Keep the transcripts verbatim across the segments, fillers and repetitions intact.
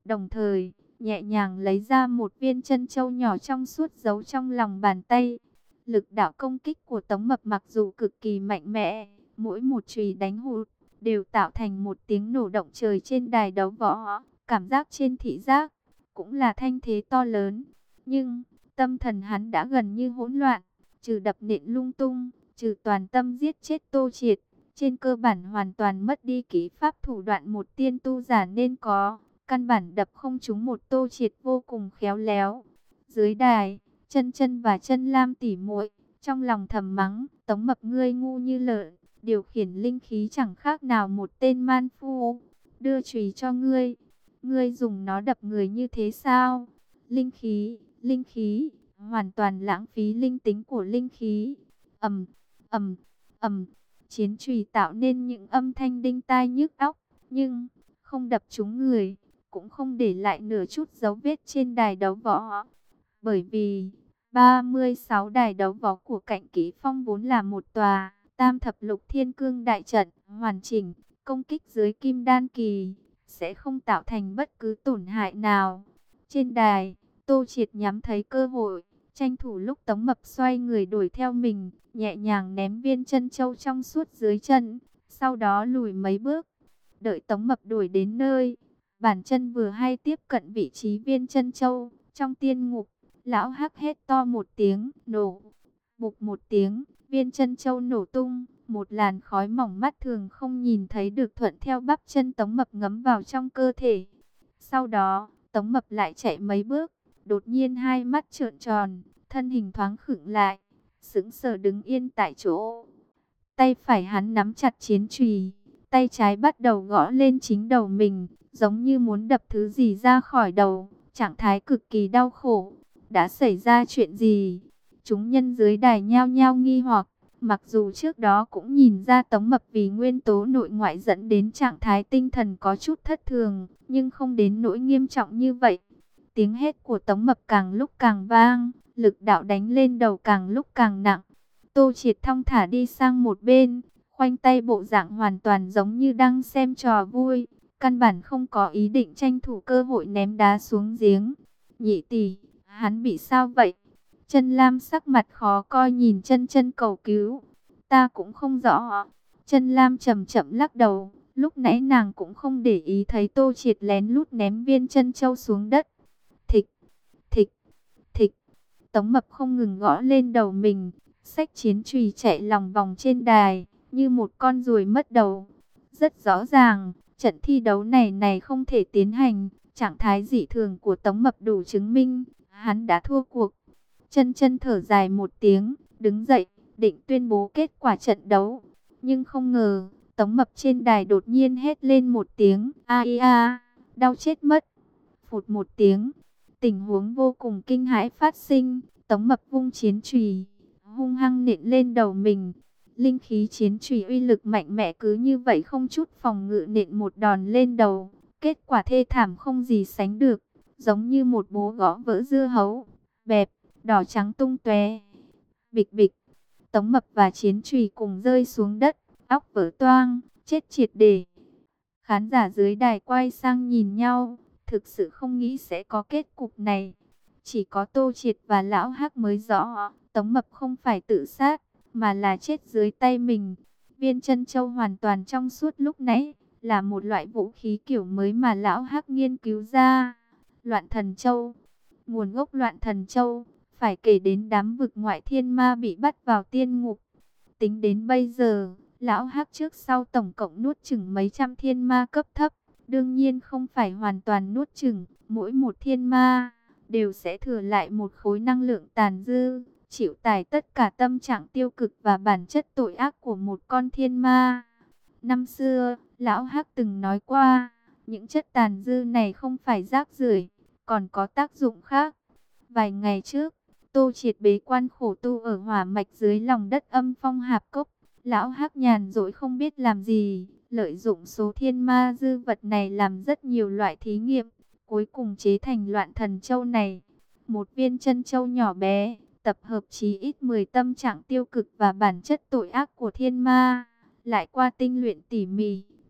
Đồng thời, nhẹ nhàng lấy ra một viên chân châu nhỏ trong suốt giấu trong lòng bàn tay. Lực đạo công kích của Tống Mập mặc dù cực kỳ mạnh mẽ, mỗi một chùy đánh hụt đều tạo thành một tiếng nổ động trời trên đài đấu võ. Cảm giác trên thị giác cũng là thanh thế to lớn. Nhưng tâm thần hắn đã gần như hỗn loạn, trừ đập nện lung tung, trừ toàn tâm giết chết Tô Triệt, trên cơ bản hoàn toàn mất đi kỹ pháp thủ đoạn một tiên tu giả nên có. Căn bản đập không trúng một Tô Triệt vô cùng khéo léo. Dưới đài, Chân Chân và Chân Lam tỉ muội trong lòng thầm mắng, Tống Mập ngươi ngu như lợn, điều khiển linh khí chẳng khác nào một tên man phu. Đưa chùy cho ngươi, ngươi dùng nó đập người như thế sao? Linh khí, linh khí, hoàn toàn lãng phí linh tính của linh khí. Ầm, ầm, ầm, chiến chùy tạo nên những âm thanh đinh tai nhức óc, nhưng không đập trúng người, cũng không để lại nửa chút dấu vết trên đài đấu võ. Bởi vì ba mươi sáu đài đấu võ của Cạnh Kỹ Phong vốn là một tòa Tam thập lục thiên cương đại trận hoàn chỉnh, công kích dưới kim đan kỳ sẽ không tạo thành bất cứ tổn hại nào. Trên đài, Tô Triệt nhắm thấy cơ hội, tranh thủ lúc Tống Mập xoay người đuổi theo mình, nhẹ nhàng ném viên chân châu trong suốt dưới chân, sau đó lùi mấy bước. Đợi Tống Mập đuổi đến nơi, bàn chân vừa hay tiếp cận vị trí viên chân châu, trong tiên ngục, lão hắc hét to một tiếng, nổ. Bụp một tiếng, viên chân châu nổ tung, một làn khói mỏng mắt thường không nhìn thấy được thuận theo bắp chân Tống Mập ngấm vào trong cơ thể. Sau đó, Tống Mập lại chạy mấy bước, đột nhiên hai mắt trợn tròn, thân hình thoáng khựng lại, sững sờ đứng yên tại chỗ. Tay phải hắn nắm chặt chiến chùy, tay trái bắt đầu gõ lên chính đầu mình, giống như muốn đập thứ gì ra khỏi đầu, trạng thái cực kỳ đau khổ. Đã xảy ra chuyện gì? Chúng nhân dưới đài nhao nhao nghi hoặc, mặc dù trước đó cũng nhìn ra Tống Mập vì nguyên tố nội ngoại dẫn đến trạng thái tinh thần có chút thất thường, nhưng không đến nỗi nghiêm trọng như vậy. Tiếng hét của Tống Mập càng lúc càng vang, lực đạo đánh lên đầu càng lúc càng nặng. Tô Triệt thong thả đi sang một bên, khoanh tay bộ dạng hoàn toàn giống như đang xem trò vui, căn bản không có ý định tranh thủ cơ hội ném đá xuống giếng. Nhị tỷ, hắn bị sao vậy? Chân Lam sắc mặt khó coi nhìn Chân Chân cầu cứu. Ta cũng không rõ. Chân Lam chậm chậm lắc đầu, lúc nãy nàng cũng không để ý thấy Tô Triệt lén lút ném viên chân châu xuống đất. Thịch, thịch, thịch. Tống Mập không ngừng gõ lên đầu mình, xách chiến chùy chạy lòng vòng trên đài, như một con ruồi mất đầu. Rất rõ ràng, trận thi đấu này này không thể tiến hành, trạng thái dị thường của Tống Mập đủ chứng minh, hắn đã thua cuộc. Chân Chân thở dài một tiếng, đứng dậy, định tuyên bố kết quả trận đấu. Nhưng không ngờ, Tống Mập trên đài đột nhiên hét lên một tiếng, a a, đau chết mất. Phụt một tiếng, tình huống vô cùng kinh hãi phát sinh, Tống Mập vung chiến chùy, hung hăng nện lên đầu mình. Linh khí chiến chùy uy lực mạnh mẽ cứ như vậy không chút phòng ngự nện một đòn lên đầu. Kết quả thê thảm không gì sánh được, giống như một búa gõ vỡ dưa hấu, bẹp, đỏ trắng tung tóe. Bịch bịch, Tống Mập và chiến chùy cùng rơi xuống đất, óc vỡ toang, chết triệt để. Khán giả dưới đài quay sang nhìn nhau, thực sự không nghĩ sẽ có kết cục này. Chỉ có Tô Triệt và Lão Hắc mới rõ, Tống Mập không phải tự sát, mà là chết dưới tay mình. Viên chân châu hoàn toàn trong suốt lúc nãy, là một loại vũ khí kiểu mới mà Lão Hắc nghiên cứu ra. Loạn thần châu. Nguồn gốc loạn thần châu, phải kể đến đám vực ngoại thiên ma bị bắt vào tiên ngục. Tính đến bây giờ, Lão Hắc trước sau tổng cộng nuốt chửng mấy trăm thiên ma cấp thấp. Đương nhiên không phải hoàn toàn nuốt chửng, mỗi một thiên ma đều sẽ thừa lại một khối năng lượng tàn dư, chịu tải tất cả tâm trạng tiêu cực và bản chất tội ác của một con thiên ma. Năm xưa, Lão Hắc từng nói qua, những chất tàn dư này không phải rác rưởi, còn có tác dụng khác. Vài ngày trước, Tô Triệt bế quan khổ tu ở hỏa mạch dưới lòng đất âm phong hạp cốc. Lão Hắc nhàn rỗi không biết làm gì, lợi dụng số thiên ma dư vật này làm rất nhiều loại thí nghiệm, cuối cùng chế thành loạn thần châu này. Một viên chân châu nhỏ bé, tập hợp chí ít mười tâm trạng tiêu cực và bản chất tội ác của thiên ma, lại qua tinh luyện tỉ mỉ,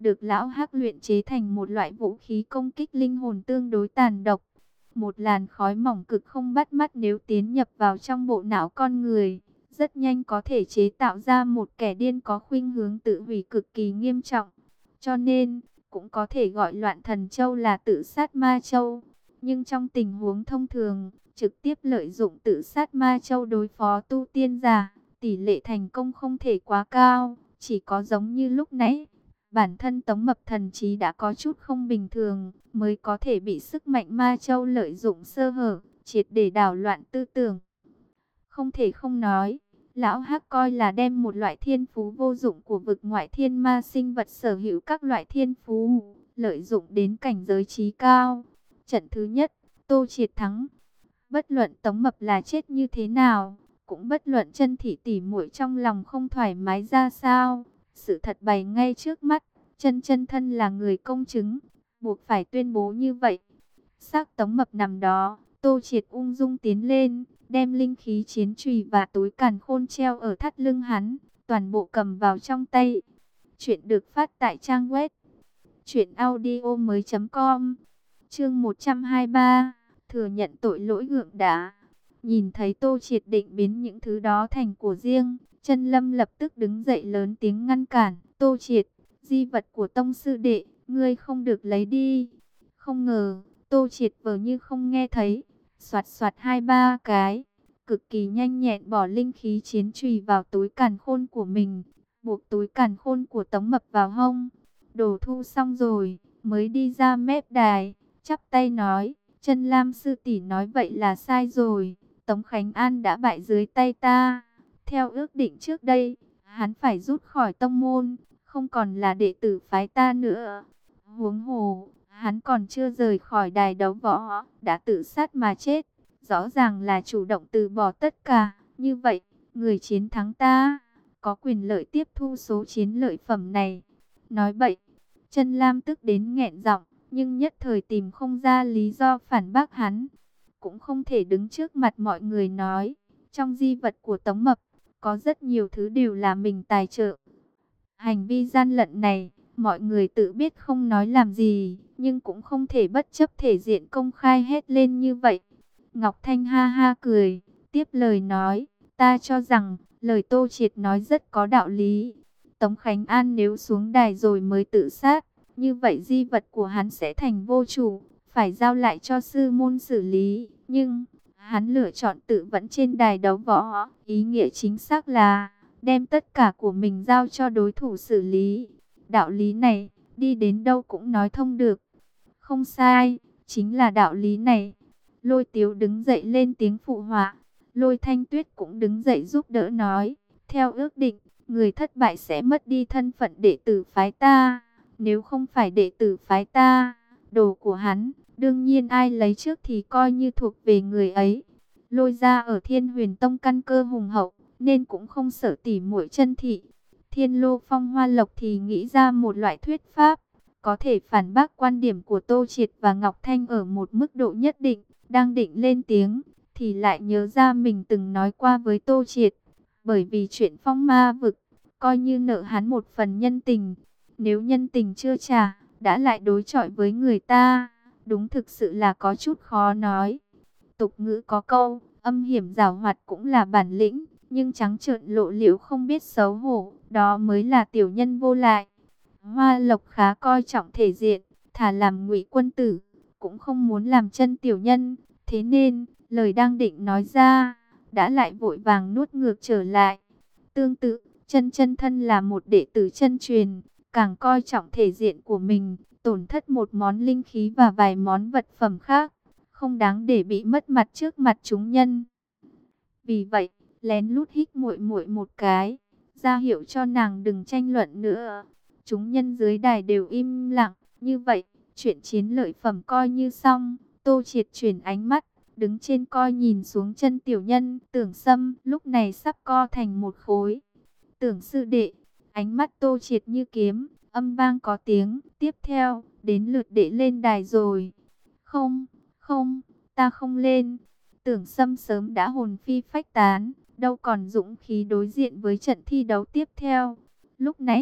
được lão hắc luyện chế thành một loại vũ khí công kích linh hồn tương đối tàn độc. Một làn khói mỏng cực không bắt mắt nếu tiến nhập vào trong bộ não con người, rất nhanh có thể chế tạo ra một kẻ điên có khuynh hướng tự hủy cực kỳ nghiêm trọng. Cho nên, cũng có thể gọi loạn thần châu là tự sát ma châu. Nhưng trong tình huống thông thường, trực tiếp lợi dụng tự sát ma châu đối phó tu tiên giả, tỷ lệ thành công không thể quá cao, chỉ có giống như lúc nãy. Bản thân Tống Mập thần trí đã có chút không bình thường, mới có thể bị sức mạnh ma châu lợi dụng sơ hở, triệt để đảo loạn tư tưởng. Không thể không nói, lão hắc coi là đem một loại thiên phú vô dụng của vực ngoại thiên ma sinh vật sở hữu các loại thiên phú, lợi dụng đến cảnh giới trí cao. Trận thứ nhất, Tô Triệt thắng. Bất luận Tống Mập là chết như thế nào, cũng bất luận Chân Thị tỷ muội trong lòng không thoải mái ra sao, sự thật bày ngay trước mắt, Chân Chân thân là người công chứng, buộc phải tuyên bố như vậy. Xác Tống Mập nằm đó, Tô Triệt ung dung tiến lên, đem linh khí chiến chùy và túi càn khôn treo ở thắt lưng hắn, toàn bộ cầm vào trong tay. Chuyện được phát tại trang web truyện audio mới.com. Chương một trăm hai mươi ba, thừa nhận tội lỗi gượng đá. Nhìn thấy Tô Triệt định biến những thứ đó thành của riêng, Chân Lâm lập tức đứng dậy lớn tiếng ngăn cản. Tô Triệt, di vật của tông sư đệ, ngươi không được lấy đi. Không ngờ, Tô Triệt vờ như không nghe thấy, soạt soạt hai ba cái, cực kỳ nhanh nhẹn bỏ linh khí chiến chùy vào túi càn khôn của mình, buộc túi càn khôn của Tống Mập vào hông. Đồ thu xong rồi, mới đi ra mép đài, chắp tay nói, Chân Lam sư tỷ nói vậy là sai rồi, Tống Khánh An đã bại dưới tay ta. Theo ước định trước đây, hắn phải rút khỏi tông môn, không còn là đệ tử phái ta nữa. Huống hồ, hắn còn chưa rời khỏi đài đấu võ, đã tự sát mà chết. Rõ ràng là chủ động từ bỏ tất cả. Như vậy, người chiến thắng ta, có quyền lợi tiếp thu số chiến lợi phẩm này. Nói bậy, Chân Lam tức đến nghẹn giọng, nhưng nhất thời tìm không ra lý do phản bác hắn. Cũng không thể đứng trước mặt mọi người nói, trong di vật của Tống Mập, có rất nhiều thứ đều là mình tài trợ. Hành vi gian lận này, mọi người tự biết không nói làm gì, nhưng cũng không thể bất chấp thể diện công khai hết lên như vậy. Ngọc Thanh ha ha cười, tiếp lời nói, ta cho rằng, lời Tô Triệt nói rất có đạo lý. Tống Khánh An nếu xuống đài rồi mới tự sát, như vậy di vật của hắn sẽ thành vô chủ, phải giao lại cho sư môn xử lý. Nhưng, hắn lựa chọn tự vẫn trên đài đấu võ, ý nghĩa chính xác là đem tất cả của mình giao cho đối thủ xử lý. Đạo lý này, đi đến đâu cũng nói thông được. Không sai, chính là đạo lý này. Lôi Tiếu đứng dậy lên tiếng phụ họa. Lôi Thanh Tuyết cũng đứng dậy giúp đỡ nói. Theo ước định, người thất bại sẽ mất đi thân phận đệ tử phái ta. Nếu không phải đệ tử phái ta, đồ của hắn, đương nhiên ai lấy trước thì coi như thuộc về người ấy. Lôi ra ở Thiên Huyền Tông căn cơ hùng hậu, nên cũng không sợ tỉ muội Chân Thị. Thiên Lô Phong Hoa Lộc thì nghĩ ra một loại thuyết pháp, có thể phản bác quan điểm của Tô Triệt và Ngọc Thanh ở một mức độ nhất định. Đang định lên tiếng, thì lại nhớ ra mình từng nói qua với Tô Triệt. Bởi vì chuyện phong ma vực, coi như nợ hắn một phần nhân tình. Nếu nhân tình chưa trả, đã lại đối chọi với người ta, đúng thực sự là có chút khó nói. Tục ngữ có câu, âm hiểm giảo hoạt cũng là bản lĩnh, nhưng trắng trợn lộ liễu không biết xấu hổ, đó mới là tiểu nhân vô lại. Hoa Lộc khá coi trọng thể diện, thà làm ngụy quân tử, cũng không muốn làm chân tiểu nhân. Thế nên, lời đang định nói ra, đã lại vội vàng nuốt ngược trở lại. Tương tự, Chân Chân thân là một đệ tử chân truyền, càng coi trọng thể diện của mình, tổn thất một món linh khí và vài món vật phẩm khác, không đáng để bị mất mặt trước mặt chúng nhân. Vì vậy, lén lút hít muội muội một cái, ra hiệu cho nàng đừng tranh luận nữa. Chúng nhân dưới đài đều im lặng, như vậy, chuyện chiến lợi phẩm coi như xong. Tô Triệt chuyển ánh mắt, đứng trên coi nhìn xuống chân tiểu nhân, Tưởng Sâm lúc này sắp co thành một khối. Tưởng sư đệ, ánh mắt Tô Triệt như kiếm, âm vang có tiếng, tiếp theo, đến lượt đệ lên đài rồi. Không, không, ta không lên. Tưởng Sâm sớm đã hồn phi phách tán, đâu còn dũng khí đối diện với trận thi đấu tiếp theo. Lúc nãy,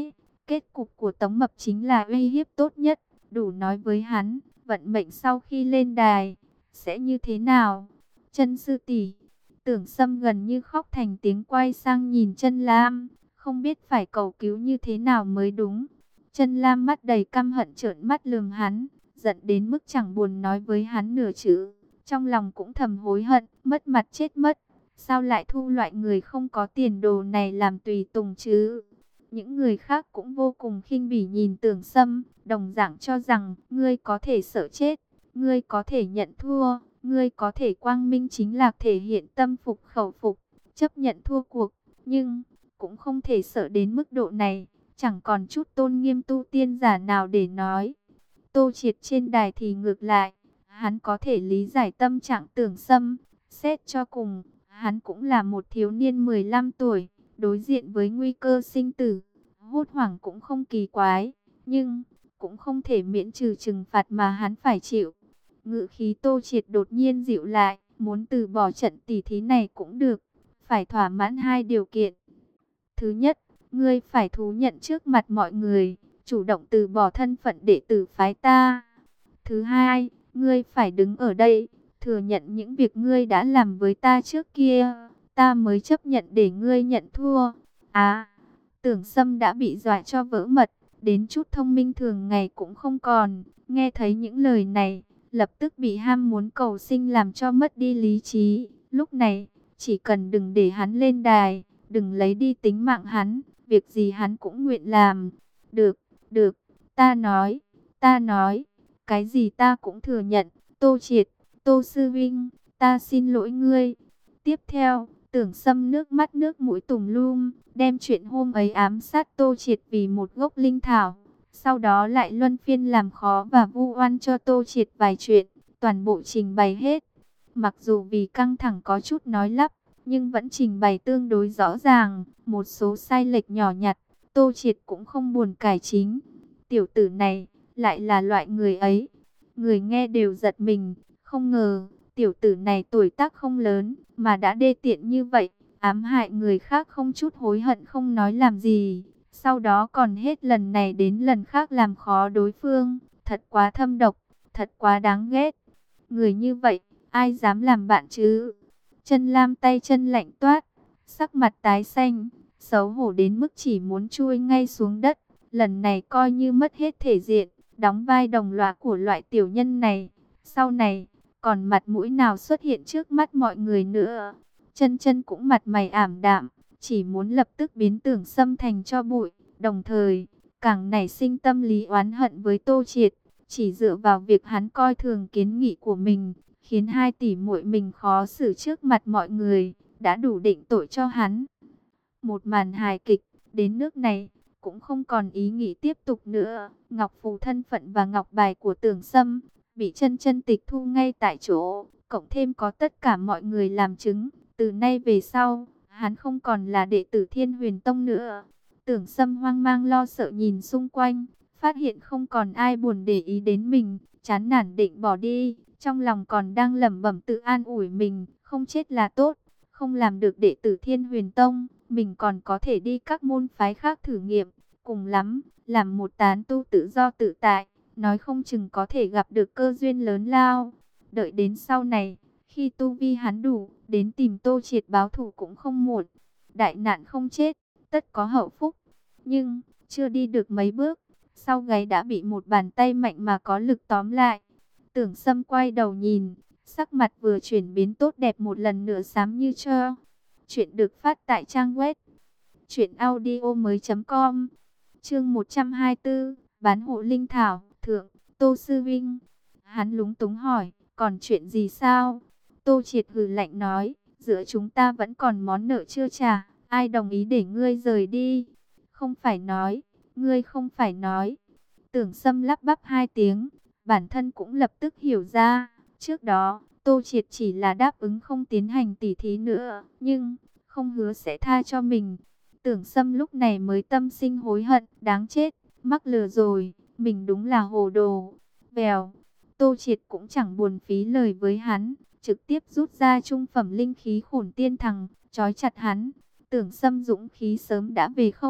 Kết cục của Tống Mập chính là uy hiếp tốt nhất, đủ nói với hắn, vận mệnh sau khi lên đài, sẽ như thế nào. Chân sư tỷ, Tưởng Sâm gần như khóc thành tiếng, quay sang nhìn Chân Lam, không biết phải cầu cứu như thế nào mới đúng. Chân Lam mắt đầy căm hận trợn mắt lườm hắn, giận đến mức chẳng buồn nói với hắn nửa chữ. Trong lòng cũng thầm hối hận, mất mặt chết mất. Sao lại thu loại người không có tiền đồ này làm tùy tùng chứ? Những người khác cũng vô cùng khinh bỉ nhìn Tưởng Sâm, đồng dạng cho rằng ngươi có thể sợ chết, ngươi có thể nhận thua, ngươi có thể quang minh chính lạc thể hiện tâm phục khẩu phục, chấp nhận thua cuộc, nhưng cũng không thể sợ đến mức độ này, chẳng còn chút tôn nghiêm tu tiên giả nào để nói. Tô Triệt trên đài thì ngược lại, hắn có thể lý giải tâm trạng Tưởng Sâm, xét cho cùng, hắn cũng là một thiếu niên mười lăm tuổi, đối diện với nguy cơ sinh tử, hốt hoảng cũng không kỳ quái, nhưng cũng không thể miễn trừ trừng phạt mà hắn phải chịu. Ngữ khí Tô Triệt đột nhiên dịu lại, muốn từ bỏ trận tỉ thí này cũng được, phải thỏa mãn hai điều kiện. Thứ nhất, ngươi phải thú nhận trước mặt mọi người, chủ động từ bỏ thân phận đệ tử phái ta. Thứ hai, ngươi phải đứng ở đây, thừa nhận những việc ngươi đã làm với ta trước kia, ta mới chấp nhận để ngươi nhận thua. À, Tưởng Sâm đã bị dọa cho vỡ mật, đến chút thông minh thường ngày cũng không còn. Nghe thấy những lời này, lập tức bị ham muốn cầu sinh làm cho mất đi lý trí. Lúc này, chỉ cần đừng để hắn lên đài, đừng lấy đi tính mạng hắn, việc gì hắn cũng nguyện làm. Được, được, ta nói, ta nói, cái gì ta cũng thừa nhận. Tô Triệt, Tô Sư Vinh, ta xin lỗi ngươi. Tiếp theo, Tưởng Sâm nước mắt nước mũi tùm lum, đem chuyện hôm ấy ám sát Tô Triệt vì một gốc linh thảo. Sau đó lại luân phiên làm khó và vu oan cho Tô Triệt vài chuyện, toàn bộ trình bày hết. Mặc dù vì căng thẳng có chút nói lắp, nhưng vẫn trình bày tương đối rõ ràng, một số sai lệch nhỏ nhặt, Tô Triệt cũng không buồn cải chính. Tiểu tử này, lại là loại người ấy. Người nghe đều giật mình, không ngờ, tiểu tử này tuổi tác không lớn, mà đã đê tiện như vậy, ám hại người khác không chút hối hận không nói làm gì. Sau đó còn hết lần này đến lần khác làm khó đối phương, thật quá thâm độc, thật quá đáng ghét. Người như vậy, ai dám làm bạn chứ? Chân Lam tay chân lạnh toát, sắc mặt tái xanh, xấu hổ đến mức chỉ muốn chui ngay xuống đất. Lần này coi như mất hết thể diện, đóng vai đồng lõa của loại tiểu nhân này. Sau này, còn mặt mũi nào xuất hiện trước mắt mọi người nữa. Chân Chân cũng mặt mày ảm đạm, chỉ muốn lập tức biến Tưởng Sâm thành cho bụi, đồng thời càng nảy sinh tâm lý oán hận với Tô Triệt, chỉ dựa vào việc hắn coi thường kiến nghị của mình, khiến hai tỷ muội mình khó xử trước mặt mọi người, đã đủ định tội cho hắn. Một màn hài kịch đến nước này cũng không còn ý nghĩ tiếp tục nữa. Ngọc phù thân phận và ngọc bài của Tưởng Sâm bị Chân Chân tịch thu ngay tại chỗ, cộng thêm có tất cả mọi người làm chứng. Từ nay về sau, hắn không còn là đệ tử Thiên Huyền Tông nữa. Tưởng Sâm hoang mang lo sợ nhìn xung quanh, phát hiện không còn ai buồn để ý đến mình, chán nản định bỏ đi, trong lòng còn đang lẩm bẩm tự an ủi mình, không chết là tốt, không làm được đệ tử Thiên Huyền Tông, mình còn có thể đi các môn phái khác thử nghiệm, cùng lắm, làm một tán tu tự do tự tại, nói không chừng có thể gặp được cơ duyên lớn lao. Đợi đến sau này, khi tu vi hắn đủ, đến tìm Tô Triệt báo thù cũng không muộn. Đại nạn không chết, tất có hậu phúc. Nhưng, chưa đi được mấy bước, sau gáy đã bị một bàn tay mạnh mà có lực tóm lại. Tưởng Sâm quay đầu nhìn, sắc mặt vừa chuyển biến tốt đẹp một lần nữa xám như cho. Chuyện được phát tại trang web truyện audio mới chấm com. Chương một trăm hai mươi tư, bán hộ linh thảo, thượng, Tô Sư Vinh. Hắn lúng túng hỏi, còn chuyện gì sao? Tô Triệt hừ lạnh nói, giữa chúng ta vẫn còn món nợ chưa trả, ai đồng ý để ngươi rời đi? Không phải nói, ngươi không phải nói. Tưởng Sâm lắp bắp hai tiếng, bản thân cũng lập tức hiểu ra. Trước đó, Tô Triệt chỉ là đáp ứng không tiến hành tỉ thí nữa, nhưng không hứa sẽ tha cho mình. Tưởng Sâm lúc này mới tâm sinh hối hận, đáng chết, mắc lừa rồi, mình đúng là hồ đồ. Vèo, Tô Triệt cũng chẳng buồn phí lời với hắn, trực tiếp rút ra trung phẩm linh khí Khổn Tiên Thằng, trói chặt hắn. Tưởng Sâm dũng khí sớm đã về không,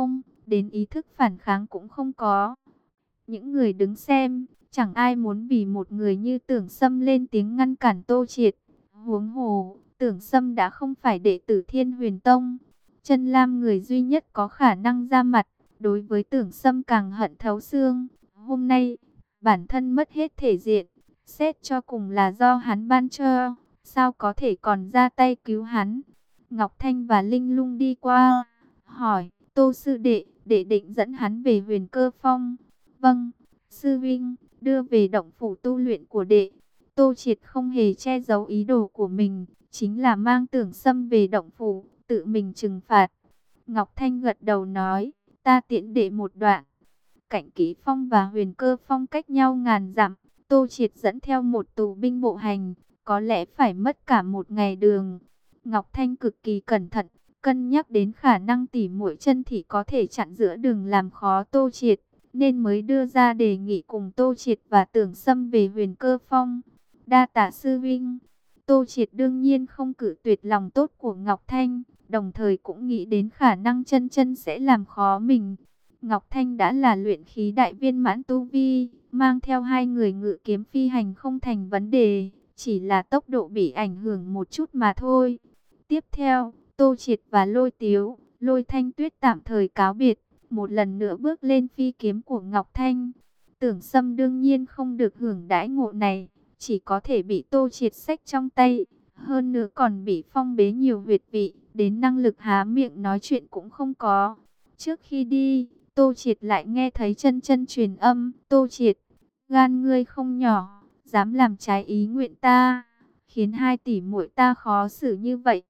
đến ý thức phản kháng cũng không có. Những người đứng xem, chẳng ai muốn vì một người như Tưởng Sâm lên tiếng ngăn cản Tô Triệt. Huống hồ, Tưởng Sâm đã không phải đệ tử Thiên Huyền Tông. Chân Lam người duy nhất có khả năng ra mặt, đối với Tưởng Sâm càng hận thấu xương. Hôm nay, bản thân mất hết thể diện, xét cho cùng là do hắn ban cho, sao có thể còn ra tay cứu hắn. Ngọc Thanh và Linh Lung đi qua, hỏi, Tô sư đệ, đệ định dẫn hắn về Huyền Cơ Phong. Vâng, sư vinh, đưa về động phủ tu luyện của đệ. Tô Triệt không hề che giấu ý đồ của mình, chính là mang Tưởng Sâm về động phủ, tự mình trừng phạt. Ngọc Thanh gật đầu nói, ta tiễn đệ một đoạn. Cảnh Ký Phong và Huyền Cơ Phong cách nhau ngàn dặm, Tô Triệt dẫn theo một tù binh bộ hành, có lẽ phải mất cả một ngày đường. Ngọc Thanh cực kỳ cẩn thận, cân nhắc đến khả năng tỉ muội chân thị có thể chặn giữa đường làm khó Tô Triệt, nên mới đưa ra đề nghị cùng Tô Triệt và Tưởng Sâm về Huyền Cơ Phong. Đa tạ sư vinh. Tô Triệt đương nhiên không cự tuyệt lòng tốt của Ngọc Thanh, đồng thời cũng nghĩ đến khả năng chân chân sẽ làm khó mình. Ngọc Thanh đã là luyện khí đại viên mãn tu vi, mang theo hai người ngự kiếm phi hành không thành vấn đề, chỉ là tốc độ bị ảnh hưởng một chút mà thôi. Tiếp theo, Tô Triệt và Lôi Tiếu, Lôi Thanh Tuyết tạm thời cáo biệt, một lần nữa bước lên phi kiếm của Ngọc Thanh. Tưởng Sâm đương nhiên không được hưởng đãi ngộ này, chỉ có thể bị Tô Triệt xách trong tay, hơn nữa còn bị phong bế nhiều huyệt vị, đến năng lực há miệng nói chuyện cũng không có. Trước khi đi, Tô Triệt lại nghe thấy chân chân truyền âm, Tô Triệt, gan ngươi không nhỏ, dám làm trái ý nguyện ta, khiến hai tỷ muội ta khó xử như vậy.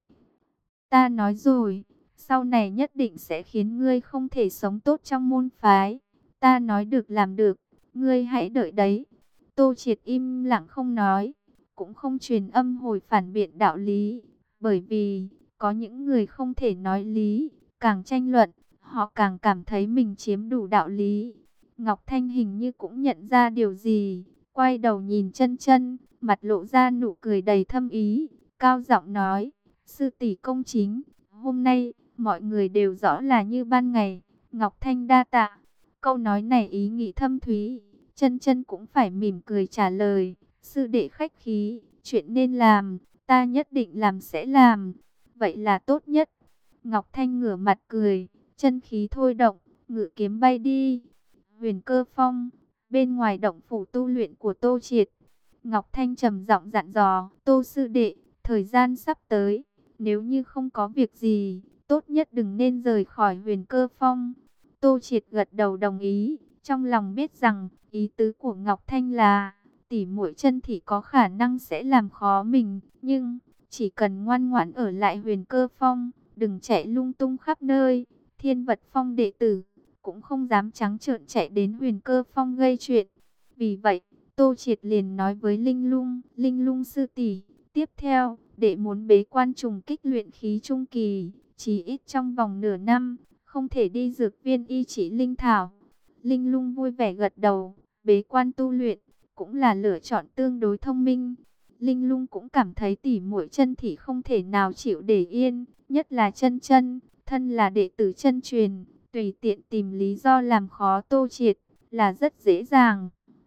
Ta nói rồi, sau này nhất định sẽ khiến ngươi không thể sống tốt trong môn phái. Ta nói được làm được, ngươi hãy đợi đấy. Tô Triệt im lặng không nói, cũng không truyền âm hồi phản biện đạo lý, bởi vì có những người không thể nói lý, càng tranh luận, họ càng cảm thấy mình chiếm đủ đạo lý. Ngọc Thanh hình như cũng nhận ra điều gì, quay đầu nhìn chân chân, mặt lộ ra nụ cười đầy thâm ý, cao giọng nói, sư tỷ công chính, hôm nay mọi người đều rõ là như ban ngày. Ngọc Thanh đa tạ. Câu nói này ý nghĩ thâm thúy, chân chân cũng phải mỉm cười trả lời, sư đệ khách khí, chuyện nên làm, ta nhất định làm sẽ làm, vậy là tốt nhất. Ngọc Thanh ngửa mặt cười, chân khí thôi động, ngự kiếm bay đi. Huyền Cơ Phong, bên ngoài động phủ tu luyện của Tô Triệt. Ngọc Thanh trầm giọng dặn dò, Tô sư đệ, thời gian sắp tới, nếu như không có việc gì, tốt nhất đừng nên rời khỏi Huyền Cơ Phong. Tô Triệt gật đầu đồng ý, trong lòng biết rằng ý tứ của Ngọc Thanh là tỷ muội chân thị có khả năng sẽ làm khó mình, nhưng chỉ cần ngoan ngoãn ở lại Huyền Cơ Phong, đừng chạy lung tung khắp nơi. Thiên Vật Phong đệ tử cũng không dám trắng trợn chạy đến Huyền Cơ Phong gây chuyện. Vì vậy, Tô Triệt liền nói với Linh Lung, Linh Lung sư tỷ, tiếp theo, đệ muốn bế quan trùng kích luyện khí trung kỳ, chỉ ít trong vòng nửa năm, không thể đi dược viên y chỉ linh thảo. Linh Lung vui vẻ gật đầu, bế quan tu luyện cũng là lựa chọn tương đối thông minh. Linh Lung cũng cảm thấy tỷ muội chân thị không thể nào chịu để yên, nhất là chân chân, thân là đệ tử chân truyền, tùy tiện tìm lý do làm khó Tô Triệt là rất dễ dàng.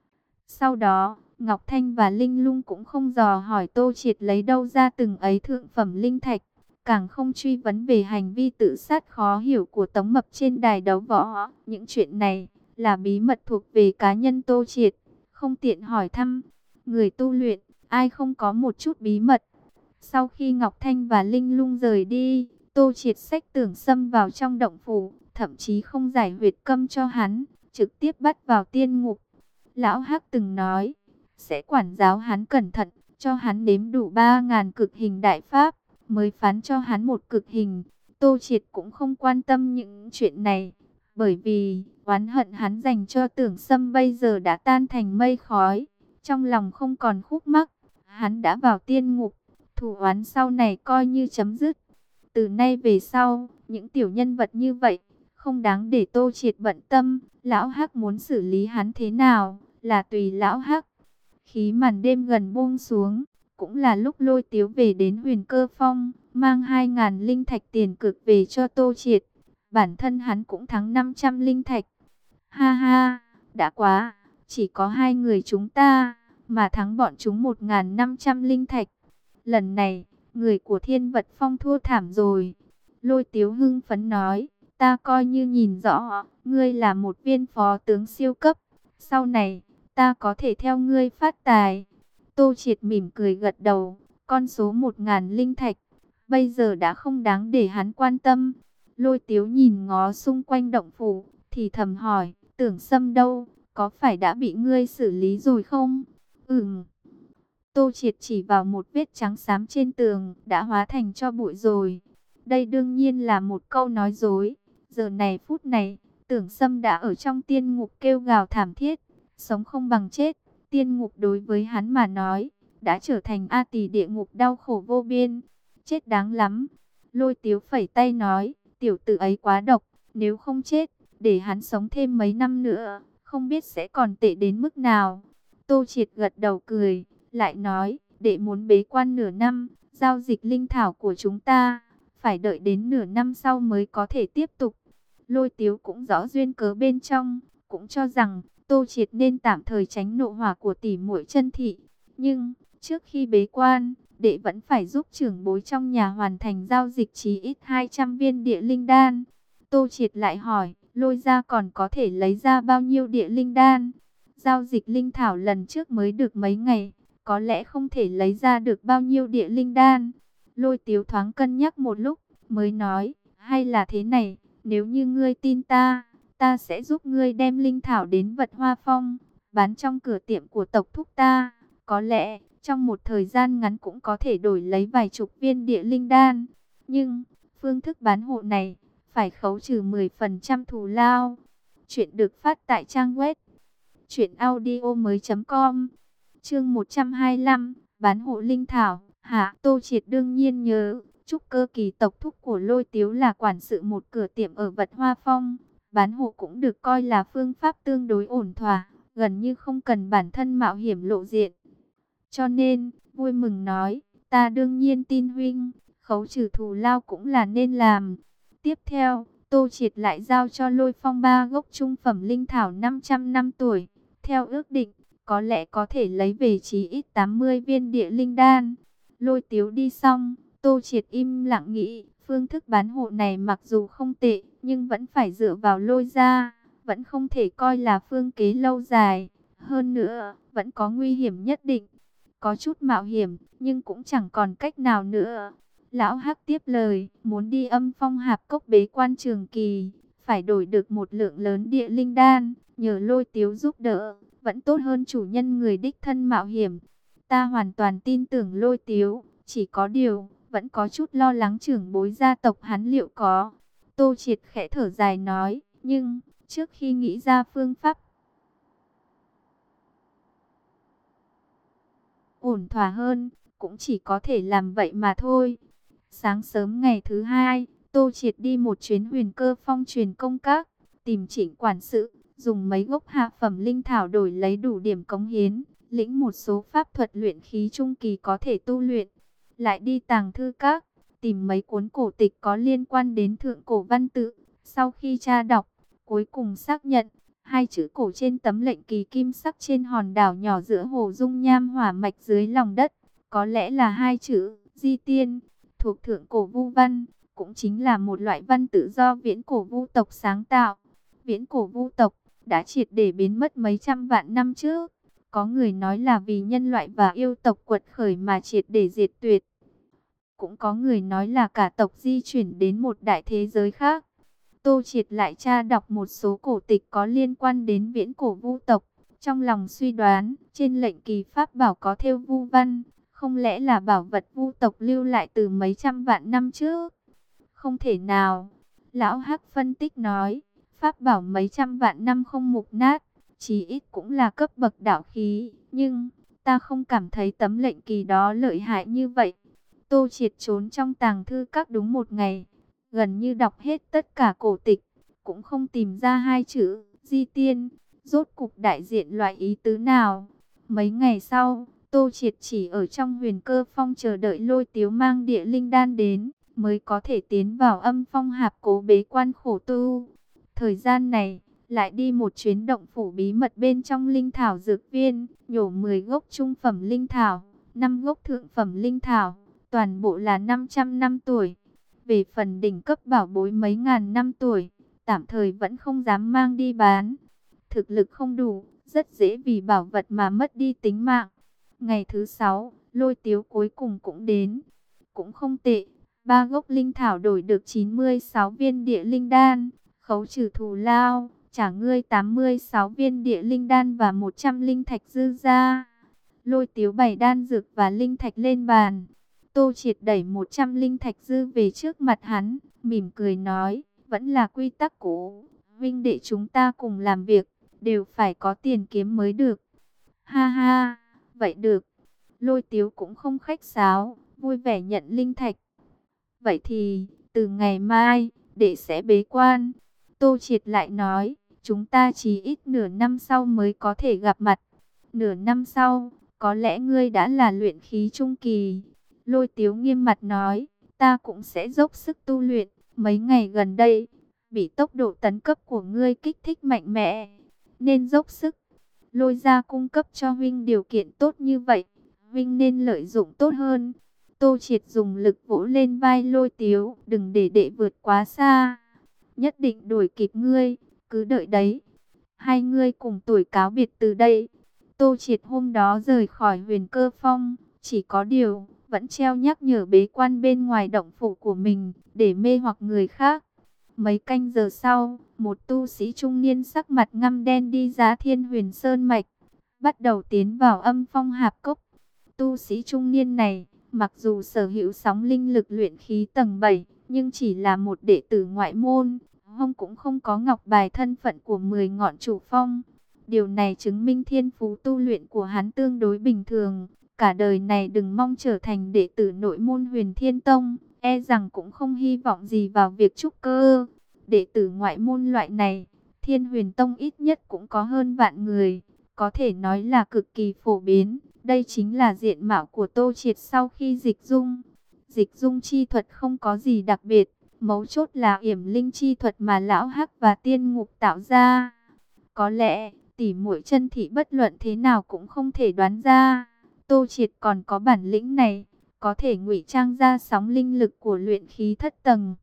Sau đó, Ngọc Thanh và Linh Lung cũng không dò hỏi Tô Triệt lấy đâu ra từng ấy thượng phẩm linh thạch, càng không truy vấn về hành vi tự sát khó hiểu của Tống Mập trên đài đấu võ. Những chuyện này là bí mật thuộc về cá nhân Tô Triệt, không tiện hỏi thăm. Người tu luyện, ai không có một chút bí mật. Sau khi Ngọc Thanh và Linh Lung rời đi, Tô Triệt xách Tưởng Sâm vào trong động phủ, thậm chí không giải huyệt câm cho hắn, trực tiếp bắt vào tiên ngục. Lão Hắc từng nói, sẽ quản giáo hắn cẩn thận, cho hắn nếm đủ ba ngàn cực hình đại pháp, mới phán cho hắn một cực hình. Tô Triệt cũng không quan tâm những chuyện này, bởi vì oán hận hắn dành cho Tưởng Sâm bây giờ đã tan thành mây khói, trong lòng không còn khúc mắc. Hắn đã vào tiên ngục, thù oán sau này coi như chấm dứt. Từ nay về sau, những tiểu nhân vật như vậy không đáng để Tô Triệt bận tâm. Lão Hắc muốn xử lý hắn thế nào là tùy Lão Hắc. Khí màn đêm gần buông xuống, cũng là lúc Lôi Tiếu về đến Huyền Cơ Phong, mang hai ngàn linh thạch tiền cực về cho Tô Triệt. bản thân hắn cũng thắng năm trăm linh thạch. Ha ha, đã quá, chỉ có hai người chúng ta, mà thắng bọn chúng một nghìn năm trăm linh thạch. Lần này, người của Thiên Vật Phong thua thảm rồi. Lôi Tiếu hưng phấn nói, ta coi như nhìn rõ, ngươi là một viên phó tướng siêu cấp. Sau này, ta có thể theo ngươi phát tài. Tô Triệt mỉm cười gật đầu, con số một nghìn linh thạch, bây giờ đã không đáng để hắn quan tâm. Lôi Tiếu nhìn ngó xung quanh động phủ, thì thầm hỏi, Tưởng Sâm đâu, có phải đã bị ngươi xử lý rồi không? Ừm. Tô Triệt chỉ vào một vết trắng xám trên tường, đã hóa thành cho bụi rồi. Đây đương nhiên là một câu nói dối. Giờ này phút này, Tưởng Sâm đã ở trong tiên ngục kêu gào thảm thiết, sống không bằng chết. Tiên ngục đối với hắn mà nói, đã trở thành A Tỳ địa ngục đau khổ vô biên. Chết đáng lắm. Lôi Tiếu phẩy tay nói, tiểu tử ấy quá độc, nếu không chết, để hắn sống thêm mấy năm nữa, không biết sẽ còn tệ đến mức nào. Tô Triệt gật đầu cười, lại nói, đệ muốn bế quan nửa năm, giao dịch linh thảo của chúng ta, phải đợi đến nửa năm sau mới có thể tiếp tục. Lôi Tiếu cũng rõ duyên cớ bên trong, cũng cho rằng Tô Triệt nên tạm thời tránh nộ hỏa của tỷ muội Chân Thị. Nhưng, trước khi bế quan, đệ vẫn phải giúp trưởng bối trong nhà hoàn thành giao dịch chí ít hai trăm viên địa linh đan. Tô Triệt lại hỏi, Lôi gia còn có thể lấy ra bao nhiêu địa linh đan? Giao dịch linh thảo lần trước mới được mấy ngày, có lẽ không thể lấy ra được bao nhiêu địa linh đan. Lôi Tiếu thoáng cân nhắc một lúc, mới nói, hay là thế này, nếu như ngươi tin ta, ta sẽ giúp ngươi đem linh thảo đến Vật Hoa Phong, bán trong cửa tiệm của tộc thúc ta. Có lẽ, trong một thời gian ngắn cũng có thể đổi lấy vài chục viên địa linh đan. Nhưng, phương thức bán hộ này, phải khấu trừ mười phần trăm thù lao. Chuyện được phát tại trang web truyện audio mới chấm com. Chương một trăm hai mươi lăm, bán hộ linh thảo. Hạ, Tô Triệt đương nhiên nhớ, trúc cơ kỳ tộc thúc của Lôi Tiếu là quản sự một cửa tiệm ở Vật Hoa Phong. Bán hộ cũng được coi là phương pháp tương đối ổn thỏa, gần như không cần bản thân mạo hiểm lộ diện. Cho nên, vui mừng nói, ta đương nhiên tin huynh, khấu trừ thù lao cũng là nên làm. Tiếp theo, Tô Triệt lại giao cho Lôi Phong ba gốc trung phẩm linh thảo năm trăm năm tuổi. Theo ước định, có lẽ có thể lấy về chí ít tám mươi viên địa linh đan. Lôi Tiếu đi xong, Tô Triệt im lặng nghĩ, phương thức bán hộ này mặc dù không tệ, nhưng vẫn phải dựa vào Lôi gia, vẫn không thể coi là phương kế lâu dài. Hơn nữa, vẫn có nguy hiểm nhất định. Có chút mạo hiểm, nhưng cũng chẳng còn cách nào nữa. Lão Hắc tiếp lời, muốn đi Âm Phong Hạp Cốc bế quan trường kỳ, phải đổi được một lượng lớn địa linh đan, nhờ Lôi Tiếu giúp đỡ, vẫn tốt hơn chủ nhân người đích thân mạo hiểm. Ta hoàn toàn tin tưởng Lôi Tiếu, chỉ có điều, vẫn có chút lo lắng trưởng bối gia tộc hắn liệu có. Tô Triệt khẽ thở dài nói, nhưng, trước khi nghĩ ra phương pháp ổn thỏa hơn, cũng chỉ có thể làm vậy mà thôi. Sáng sớm ngày thứ hai, Tô Triệt đi một chuyến Huyền Cơ Phong truyền công các, tìm Trịnh quản sự, dùng mấy gốc hạ phẩm linh thảo đổi lấy đủ điểm cống hiến, lĩnh một số pháp thuật luyện khí trung kỳ có thể tu luyện. Lại đi Tàng Thư Các, tìm mấy cuốn cổ tịch có liên quan đến thượng cổ văn tự. Sau khi tra đọc, cuối cùng xác nhận, hai chữ cổ trên tấm lệnh kỳ kim sắc trên hòn đảo nhỏ giữa hồ dung nham hỏa mạch dưới lòng đất, có lẽ là hai chữ Di Tiên, thuộc thượng cổ vu văn, cũng chính là một loại văn tự do viễn cổ vu tộc sáng tạo. Viễn cổ vu tộc đã triệt để biến mất mấy trăm vạn năm trước. Có người nói là vì nhân loại và yêu tộc quật khởi mà triệt để diệt tuyệt. Cũng có người nói là cả tộc di chuyển đến một đại thế giới khác. Tô Triệt lại tra đọc một số cổ tịch có liên quan đến viễn cổ vu tộc. Trong lòng suy đoán, trên lệnh kỳ pháp bảo có thêu vu văn, không lẽ là bảo vật vu tộc lưu lại từ mấy trăm vạn năm trước? Không thể nào. Lão Hắc phân tích nói, pháp bảo mấy trăm vạn năm không mục nát, chí ít cũng là cấp bậc đạo khí. Nhưng, ta không cảm thấy tấm lệnh kỳ đó lợi hại như vậy. Tô Triệt trốn trong Tàng Thư Các đúng một ngày, gần như đọc hết tất cả cổ tịch, cũng không tìm ra hai chữ Di Tiên, rốt cục đại diện loại ý tứ nào. Mấy ngày sau, Tô Triệt chỉ ở trong Huyền Cơ Phong chờ đợi Lôi Tiếu mang địa linh đan đến, mới có thể tiến vào âm phong hạp cố bế quan khổ tu. Thời gian này, lại đi một chuyến động phủ bí mật bên trong linh thảo dược viên, nhổ mười gốc trung phẩm linh thảo, năm gốc thượng phẩm linh thảo, toàn bộ là năm trăm năm tuổi. Về phần đỉnh cấp bảo bối mấy ngàn năm tuổi, tạm thời vẫn không dám mang đi bán. Thực lực không đủ, rất dễ vì bảo vật mà mất đi tính mạng. Ngày thứ sáu, Lôi Tiếu cuối cùng cũng đến. Cũng không tệ, ba gốc linh thảo đổi được chín mươi sáu viên địa linh đan, khấu trừ thù lao, trả ngươi tám mươi sáu viên địa linh đan và một trăm linh thạch dư ra. Lôi Tiếu bày đan dược và linh thạch lên bàn. Tô Triệt đẩy một trăm linh thạch dư về trước mặt hắn, mỉm cười nói, vẫn là quy tắc cũ, huynh đệ chúng ta cùng làm việc, đều phải có tiền kiếm mới được. Ha ha, vậy được. Lôi Tiếu cũng không khách sáo, vui vẻ nhận linh thạch. Vậy thì, từ ngày mai, đệ sẽ bế quan. Tô Triệt lại nói, chúng ta chỉ ít nửa năm sau mới có thể gặp mặt. Nửa năm sau, có lẽ ngươi đã là luyện khí trung kỳ. Lôi Tiếu nghiêm mặt nói, ta cũng sẽ dốc sức tu luyện. Mấy ngày gần đây, bị tốc độ tấn cấp của ngươi kích thích mạnh mẽ, nên dốc sức. Lôi gia cung cấp cho huynh điều kiện tốt như vậy, huynh nên lợi dụng tốt hơn. Tô Triệt dùng lực vỗ lên vai Lôi Tiếu, đừng để đệ vượt quá xa. Nhất định đuổi kịp ngươi, cứ đợi đấy. Hai ngươi cùng tuổi cáo biệt từ đây. Tô Triệt hôm đó rời khỏi Huyền Cơ Phong, chỉ có điều, vẫn treo nhắc nhở bế quan bên ngoài động phủ của mình, để mê hoặc người khác. Mấy canh giờ sau, một tu sĩ trung niên sắc mặt ngăm đen đi ra Thiên Huyền Sơn Mạch, bắt đầu tiến vào âm phong hạp cốc. Tu sĩ trung niên này, mặc dù sở hữu sóng linh lực luyện khí tầng bảy, nhưng chỉ là một đệ tử ngoại môn, hông cũng không có ngọc bài thân phận của mười ngọn chủ phong. Điều này chứng minh thiên phú tu luyện của hắn tương đối bình thường, cả đời này đừng mong trở thành đệ tử nội môn Huyền Thiên Tông, e rằng cũng không hy vọng gì vào việc trúc cơ. Đệ tử ngoại môn loại này, Thiên Huyền Tông ít nhất cũng có hơn vạn người, có thể nói là cực kỳ phổ biến. Đây chính là diện mạo của Tô Triệt sau khi dịch dung. Dịch dung chi thuật không có gì đặc biệt, mấu chốt là yểm linh chi thuật mà Lão Hắc và Tiên Ngục tạo ra. Có lẽ, tỉ muội Chân Thị bất luận thế nào cũng không thể đoán ra, Tô Triệt còn có bản lĩnh này, có thể ngụy trang ra sóng linh lực của luyện khí thất tầng.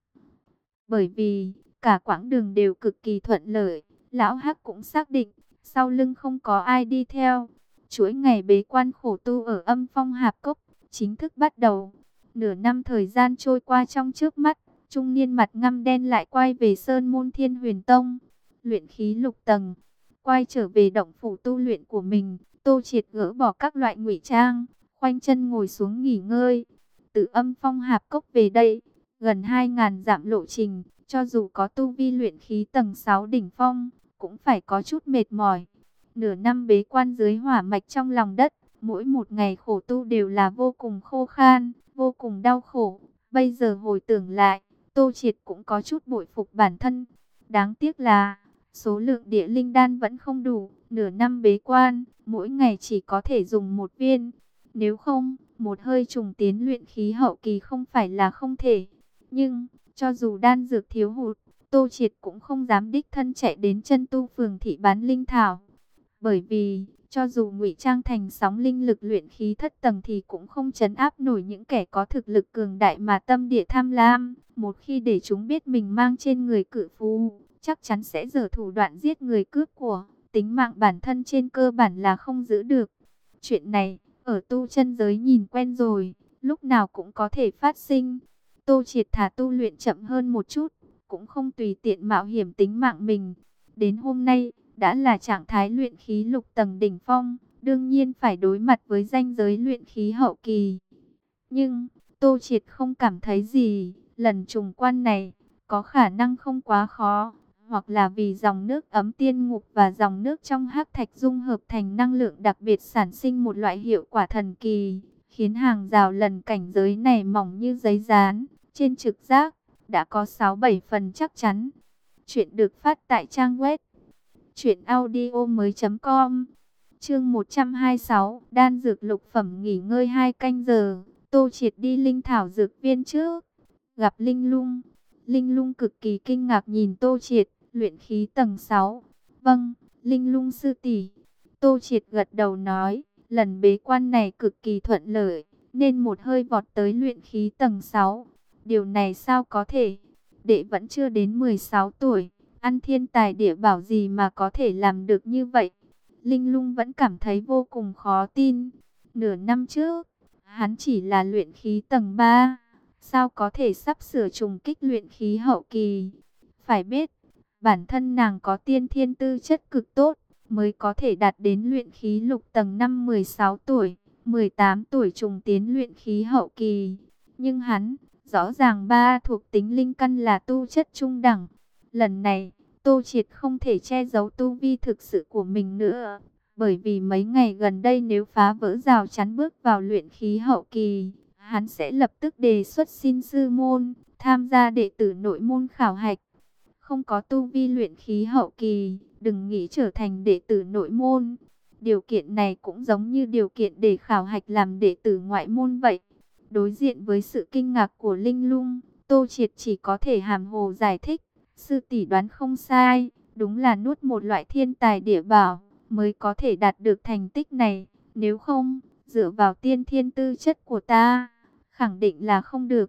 Bởi vì, cả quãng đường đều cực kỳ thuận lợi, Lão Hắc cũng xác định, sau lưng không có ai đi theo. Chuỗi ngày bế quan khổ tu ở âm phong hạp cốc, chính thức bắt đầu. Nửa năm thời gian trôi qua trong trước mắt, trung niên mặt ngăm đen lại quay về Sơn Môn Thiên Huyền Tông. Luyện khí lục tầng, quay trở về động phủ tu luyện của mình, Tô Triệt gỡ bỏ các loại ngụy trang, khoanh chân ngồi xuống nghỉ ngơi. Từ âm phong hạp cốc về đây, gần hai ngàn dặm lộ trình, cho dù có tu vi luyện khí tầng sáu đỉnh phong, cũng phải có chút mệt mỏi. Nửa năm bế quan dưới hỏa mạch trong lòng đất, mỗi một ngày khổ tu đều là vô cùng khô khan, vô cùng đau khổ. Bây giờ hồi tưởng lại, Tô Triệt cũng có chút bội phục bản thân. Đáng tiếc là, số lượng địa linh đan vẫn không đủ, nửa năm bế quan, mỗi ngày chỉ có thể dùng một viên. Nếu không, một hơi trùng tiến luyện khí hậu kỳ không phải là không thể. Nhưng, cho dù đan dược thiếu hụt, Tô Triệt cũng không dám đích thân chạy đến chân tu phường thị bán linh thảo. Bởi vì, cho dù ngụy trang thành sóng linh lực luyện khí thất tầng thì cũng không trấn áp nổi những kẻ có thực lực cường đại mà tâm địa tham lam. Một khi để chúng biết mình mang trên người cự phú, chắc chắn sẽ giở thủ đoạn giết người cướp của. Tính mạng bản thân trên cơ bản là không giữ được. Chuyện này, ở tu chân giới nhìn quen rồi, lúc nào cũng có thể phát sinh. Tô Triệt thà tu luyện chậm hơn một chút, cũng không tùy tiện mạo hiểm tính mạng mình. Đến hôm nay, đã là trạng thái luyện khí lục tầng đỉnh phong, đương nhiên phải đối mặt với ranh giới luyện khí hậu kỳ. Nhưng, Tô Triệt không cảm thấy gì, lần trùng quan này, có khả năng không quá khó, hoặc là vì dòng nước ấm tiên ngục và dòng nước trong hắc thạch dung hợp thành năng lượng đặc biệt sản sinh một loại hiệu quả thần kỳ, khiến hàng rào lần cảnh giới này mỏng như giấy dán, trên trực giác, đã có sáu bảy phần chắc chắn. Chuyện được phát tại trang web truyện audio mới chấm com. Chương một trăm hai mươi sáu, đan dược lục phẩm nghỉ ngơi hai canh giờ, Tô Triệt đi linh thảo dược viên trước. gặp Linh Lung. Linh Lung cực kỳ kinh ngạc nhìn Tô Triệt, luyện khí tầng sáu. Vâng, Linh Lung sư tỷ. Tô Triệt gật đầu nói, lần bế quan này cực kỳ thuận lợi, nên một hơi vọt tới luyện khí tầng sáu. Điều này sao có thể? Đệ vẫn chưa đến mười sáu tuổi, ăn thiên tài địa bảo gì mà có thể làm được như vậy? Linh Lung vẫn cảm thấy vô cùng khó tin. Nửa năm trước, hắn chỉ là luyện khí tầng ba, sao có thể sắp sửa trùng kích luyện khí hậu kỳ? Phải biết, bản thân nàng có tiên thiên tư chất cực tốt, mới có thể đạt đến luyện khí lục tầng năm mười sáu tuổi, mười tám tuổi trùng tiến luyện khí hậu kỳ. Nhưng hắn, rõ ràng ba thuộc tính linh căn là tu chất trung đẳng. Lần này, Tô Triệt không thể che giấu tu vi thực sự của mình nữa. Bởi vì mấy ngày gần đây nếu phá vỡ rào chắn bước vào luyện khí hậu kỳ, hắn sẽ lập tức đề xuất xin sư môn, tham gia đệ tử nội môn khảo hạch. Không có tu vi luyện khí hậu kỳ, đừng nghĩ trở thành đệ tử nội môn. Điều kiện này cũng giống như điều kiện để khảo hạch làm đệ tử ngoại môn vậy. Đối diện với sự kinh ngạc của Linh Lung, Tô Triệt chỉ có thể hàm hồ giải thích. Sư tỷ đoán không sai, đúng là nuốt một loại thiên tài địa bảo mới có thể đạt được thành tích này. Nếu không, dựa vào tiên thiên tư chất của ta, khẳng định là không được.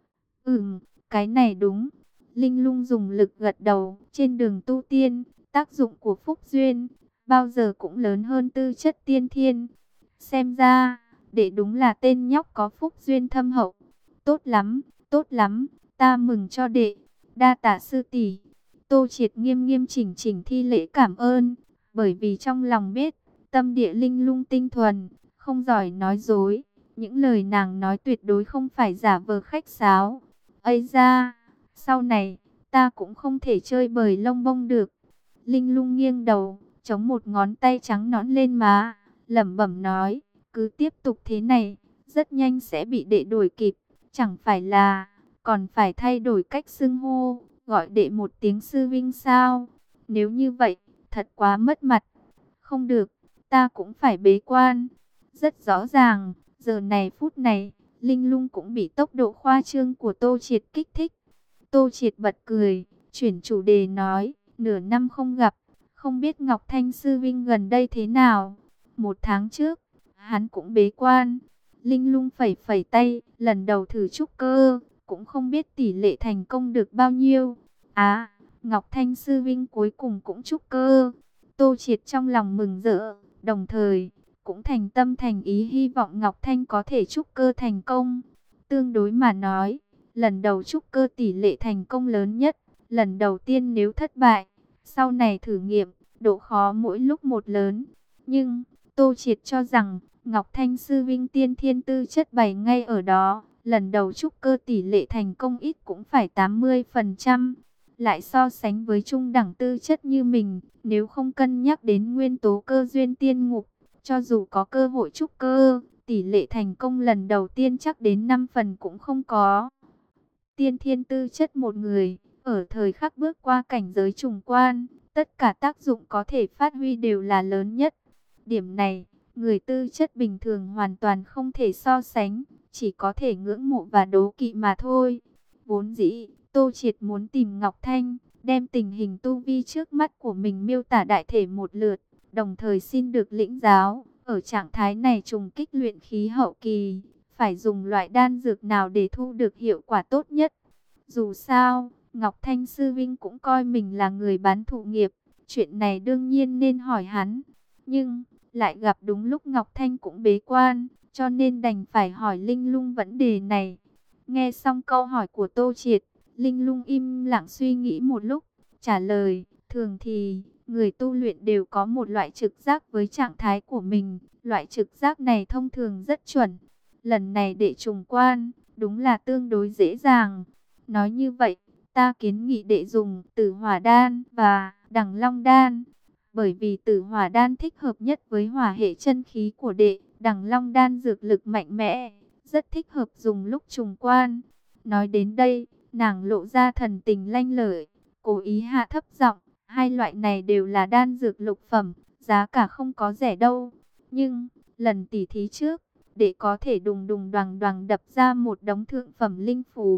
Ừm, cái này đúng. Linh Lung dùng lực gật đầu. Trên đường tu tiên, tác dụng của phúc duyên bao giờ cũng lớn hơn tư chất tiên thiên. Xem ra, đệ đúng là tên nhóc có phúc duyên thâm hậu. Tốt lắm, tốt lắm, ta mừng cho đệ. Đa tạ sư tỷ. Tô Triệt nghiêm nghiêm chỉnh chỉnh thi lễ cảm ơn, bởi vì trong lòng biết, tâm địa Linh Lung tinh thuần, không giỏi nói dối. Những lời nàng nói tuyệt đối không phải giả vờ khách sáo. Ây da, sau này, ta cũng không thể chơi bời lông bông được. Linh Lung nghiêng đầu, chống một ngón tay trắng nõn lên má, lẩm bẩm nói, cứ tiếp tục thế này, rất nhanh sẽ bị đệ đuổi kịp. Chẳng phải là, còn phải thay đổi cách xưng hô, gọi đệ một tiếng sư vinh sao? Nếu như vậy, thật quá mất mặt. Không được, ta cũng phải bế quan. Rất rõ ràng, giờ này phút này, Linh Lung cũng bị tốc độ khoa trương của Tô Triệt kích thích. Tô Triệt bật cười, chuyển chủ đề nói, nửa năm không gặp, không biết Ngọc Thanh sư vinh gần đây thế nào? Một tháng trước, hắn cũng bế quan. Linh Lung phẩy phẩy tay, lần đầu thử trúc cơ, cũng không biết tỷ lệ thành công được bao nhiêu. À, Ngọc Thanh sư vinh cuối cùng cũng trúc cơ. Tô Triệt trong lòng mừng rỡ, đồng thời cũng thành tâm thành ý hy vọng Ngọc Thanh có thể trúc cơ thành công. Tương đối mà nói, lần đầu trúc cơ tỷ lệ thành công lớn nhất, lần đầu tiên nếu thất bại, sau này thử nghiệm, độ khó mỗi lúc một lớn. Nhưng, Tô Triệt cho rằng, Ngọc Thanh sư vinh tiên thiên tư chất bày ngay ở đó, lần đầu trúc cơ tỷ lệ thành công ít cũng phải tám mươi phần trăm. Lại so sánh với trung đẳng tư chất như mình, nếu không cân nhắc đến nguyên tố cơ duyên tiên ngục, cho dù có cơ hội trúc cơ, tỷ lệ thành công lần đầu tiên chắc đến năm phần cũng không có. Tiên thiên tư chất một người, ở thời khắc bước qua cảnh giới trùng quan, tất cả tác dụng có thể phát huy đều là lớn nhất. Điểm này, người tư chất bình thường hoàn toàn không thể so sánh, chỉ có thể ngưỡng mộ và đố kỵ mà thôi. Vốn dĩ, Tô Triệt muốn tìm Ngọc Thanh, đem tình hình tu vi trước mắt của mình miêu tả đại thể một lượt, đồng thời xin được lĩnh giáo. Ở trạng thái này trùng kích luyện khí hậu kỳ, phải dùng loại đan dược nào để thu được hiệu quả tốt nhất. Dù sao, Ngọc Thanh sư vinh cũng coi mình là người bán thụ nghiệp, chuyện này đương nhiên nên hỏi hắn. Nhưng, lại gặp đúng lúc Ngọc Thanh cũng bế quan, cho nên đành phải hỏi Linh Lung vấn đề này. Nghe xong câu hỏi của Tô Triệt, Linh Lung im lặng suy nghĩ một lúc, trả lời, thường thì, người tu luyện đều có một loại trực giác với trạng thái của mình, loại trực giác này thông thường rất chuẩn. Lần này đệ trùng quan, đúng là tương đối dễ dàng. Nói như vậy, ta kiến nghị đệ dùng Tử Hỏa đan và Đằng Long đan, bởi vì Tử Hỏa đan thích hợp nhất với hỏa hệ chân khí của đệ, Đằng Long đan dược lực mạnh mẽ, rất thích hợp dùng lúc trùng quan. Nói đến đây, nàng lộ ra thần tình lanh lợi, cố ý hạ thấp giọng, hai loại này đều là đan dược lục phẩm, giá cả không có rẻ đâu. Nhưng, lần tỉ thí trước, để có thể đùng đùng đoàng đoàng đập ra một đống thượng phẩm linh phù,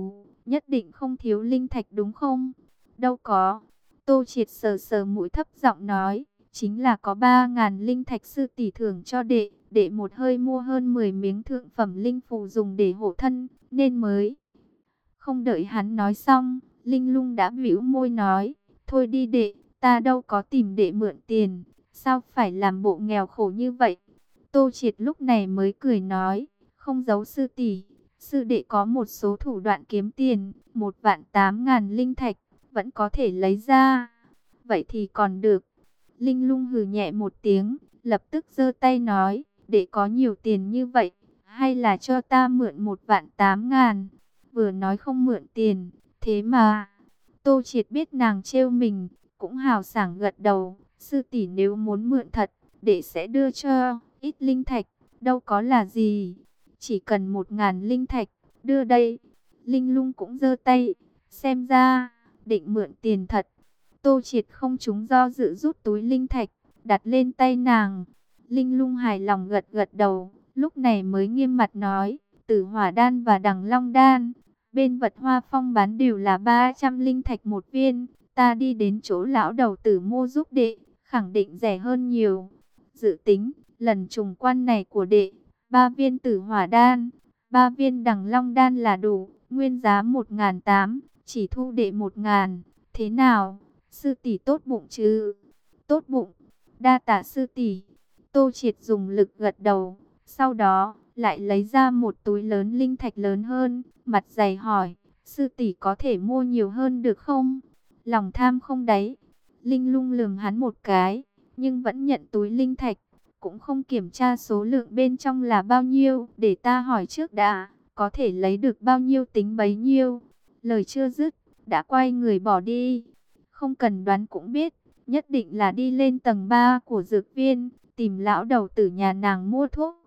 nhất định không thiếu linh thạch đúng không? Đâu có. Tô Triệt sờ sờ mũi thấp giọng nói, chính là có ba ngàn linh thạch sư tỷ thưởng cho đệ, đệ một hơi mua hơn mười miếng thượng phẩm linh phù dùng để hộ thân, nên mới. Không đợi hắn nói xong, Linh Lung đã bĩu môi nói, thôi đi đệ, ta đâu có tìm đệ mượn tiền, sao phải làm bộ nghèo khổ như vậy? Tô Triệt lúc này mới cười nói, không giấu sư tỷ, sư đệ có một số thủ đoạn kiếm tiền, một vạn tám ngàn linh thạch, vẫn có thể lấy ra. Vậy thì còn được. Linh Lung hừ nhẹ một tiếng, lập tức giơ tay nói, đệ có nhiều tiền như vậy, hay là cho ta mượn một vạn tám ngàn? Vừa nói không mượn tiền, thế mà. Tô Triệt biết nàng trêu mình, cũng hào sảng gật đầu, sư tỷ nếu muốn mượn thật, đệ sẽ đưa cho, ít linh thạch, đâu có là gì. Chỉ cần một ngàn linh thạch, đưa đây. Linh Lung cũng giơ tay, xem ra, định mượn tiền thật. Tô Triệt không trúng do dự rút túi linh thạch, đặt lên tay nàng. Linh Lung hài lòng gật gật đầu, lúc này mới nghiêm mặt nói, Tử Hỏa Đan và Đằng Long Đan, bên Vật Hoa Phong bán đều là ba trăm linh thạch một viên, ta đi đến chỗ lão đầu tử mua giúp đệ, khẳng định rẻ hơn nhiều. Dự tính, lần trùng quan này của đệ, ba viên Tử Hỏa Đan, ba viên Đằng Long Đan là đủ, nguyên giá một ngàn tám, chỉ thu đệ một ngàn, thế nào? Sư tỷ tốt bụng chứ? Tốt bụng, đa tạ sư tỷ. Tô Triệt dùng lực gật đầu, sau đó lại lấy ra một túi lớn linh thạch lớn hơn, mặt dày hỏi, sư tỷ có thể mua nhiều hơn được không? Lòng tham không đáy. Linh Lung lườm hắn một cái, nhưng vẫn nhận túi linh thạch, cũng không kiểm tra số lượng bên trong là bao nhiêu, để ta hỏi trước đã, có thể lấy được bao nhiêu tính bấy nhiêu. Lời chưa dứt, đã quay người bỏ đi. Không cần đoán cũng biết, nhất định là đi lên tầng ba của dược viên, tìm lão đầu tử nhà nàng mua thuốc.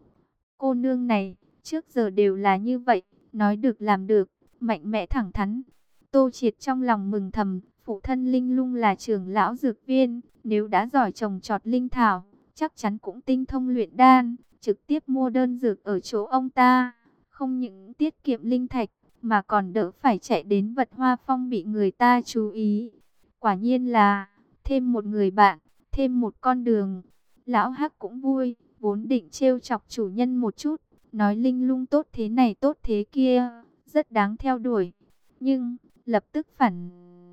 Cô nương này, trước giờ đều là như vậy, nói được làm được, mạnh mẽ thẳng thắn. Tô Triệt trong lòng mừng thầm, phụ thân Linh Lung là trưởng lão dược viên, nếu đã giỏi trồng trọt linh thảo, chắc chắn cũng tinh thông luyện đan, trực tiếp mua đơn dược ở chỗ ông ta, không những tiết kiệm linh thạch, mà còn đỡ phải chạy đến Vật Hoa Phong bị người ta chú ý. Quả nhiên là, thêm một người bạn, thêm một con đường. Lão Hắc cũng vui, vốn định trêu chọc chủ nhân một chút, nói Linh Lung tốt thế này tốt thế kia, rất đáng theo đuổi. Nhưng, lập tức phản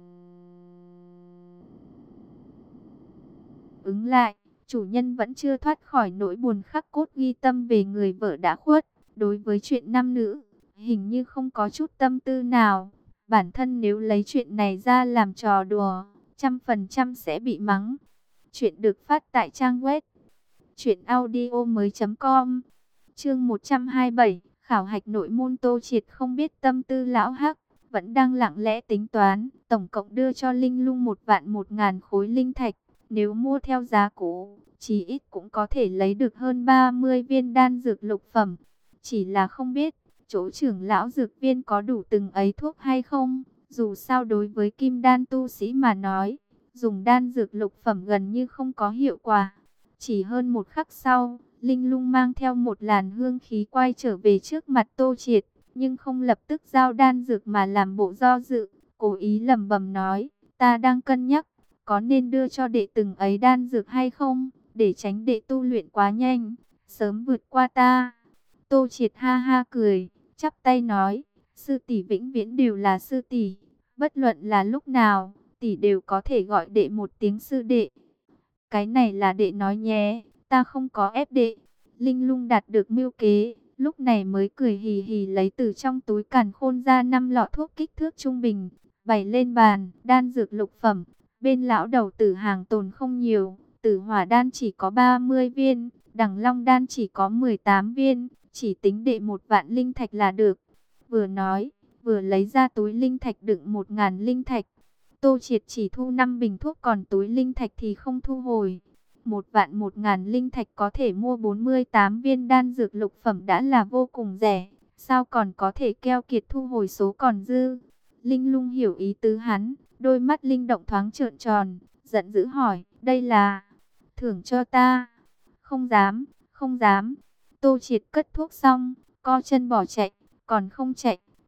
ứng lại, chủ nhân vẫn chưa thoát khỏi nỗi buồn khắc cốt ghi tâm về người vợ đã khuất. Đối với chuyện nam nữ, hình như không có chút tâm tư nào. Bản thân nếu lấy chuyện này ra làm trò đùa, trăm phần trăm sẽ bị mắng. Chuyện được phát tại trang web truyện audio mới chấm com. Chương một trăm hai mươi bảy, khảo hạch nội môn. Tô Triệt không biết tâm tư lão Hắc, vẫn đang lặng lẽ tính toán, tổng cộng đưa cho Linh Lung một vạn một ngàn khối linh thạch, nếu mua theo giá cũ, chí ít cũng có thể lấy được hơn ba mươi viên đan dược lục phẩm. Chỉ là không biết, chỗ trưởng lão dược viên có đủ từng ấy thuốc hay không, dù sao đối với kim đan tu sĩ mà nói, dùng đan dược lục phẩm gần như không có hiệu quả. Chỉ hơn một khắc sau, Linh Lung mang theo một làn hương khí quay trở về trước mặt Tô Triệt, nhưng không lập tức giao đan dược mà làm bộ do dự, cố ý lẩm bẩm nói, ta đang cân nhắc, có nên đưa cho đệ từng ấy đan dược hay không, để tránh đệ tu luyện quá nhanh, sớm vượt qua ta. Tô Triệt ha ha cười, chắp tay nói, sư tỷ vĩnh viễn đều là sư tỷ, bất luận là lúc nào, tỷ đều có thể gọi đệ một tiếng sư đệ. Cái này là đệ nói nhé, ta không có ép đệ. Linh Lung đạt được mưu kế, lúc này mới cười hì hì lấy từ trong túi càn khôn ra năm lọ thuốc kích thước trung bình, bày lên bàn, đan dược lục phẩm. Bên lão đầu tử hàng tồn không nhiều, Tử Hỏa Đan chỉ có ba mươi viên, Đằng Long Đan chỉ có mười tám viên, chỉ tính đệ một vạn linh thạch là được. Vừa nói, vừa lấy ra túi linh thạch đựng một ngàn linh thạch. Tô Triệt chỉ thu năm bình thuốc, còn túi linh thạch thì không thu hồi. Một vạn một ngàn linh thạch có thể mua bốn mươi tám viên đan dược lục phẩm đã là vô cùng rẻ, sao còn có thể keo kiệt thu hồi số còn dư. Linh Lung hiểu ý tứ hắn, đôi mắt linh động thoáng trợn tròn, giận dữ hỏi, đây là thưởng cho ta? Không dám, không dám. Tô Triệt cất thuốc xong, co chân bỏ chạy, còn không chạy,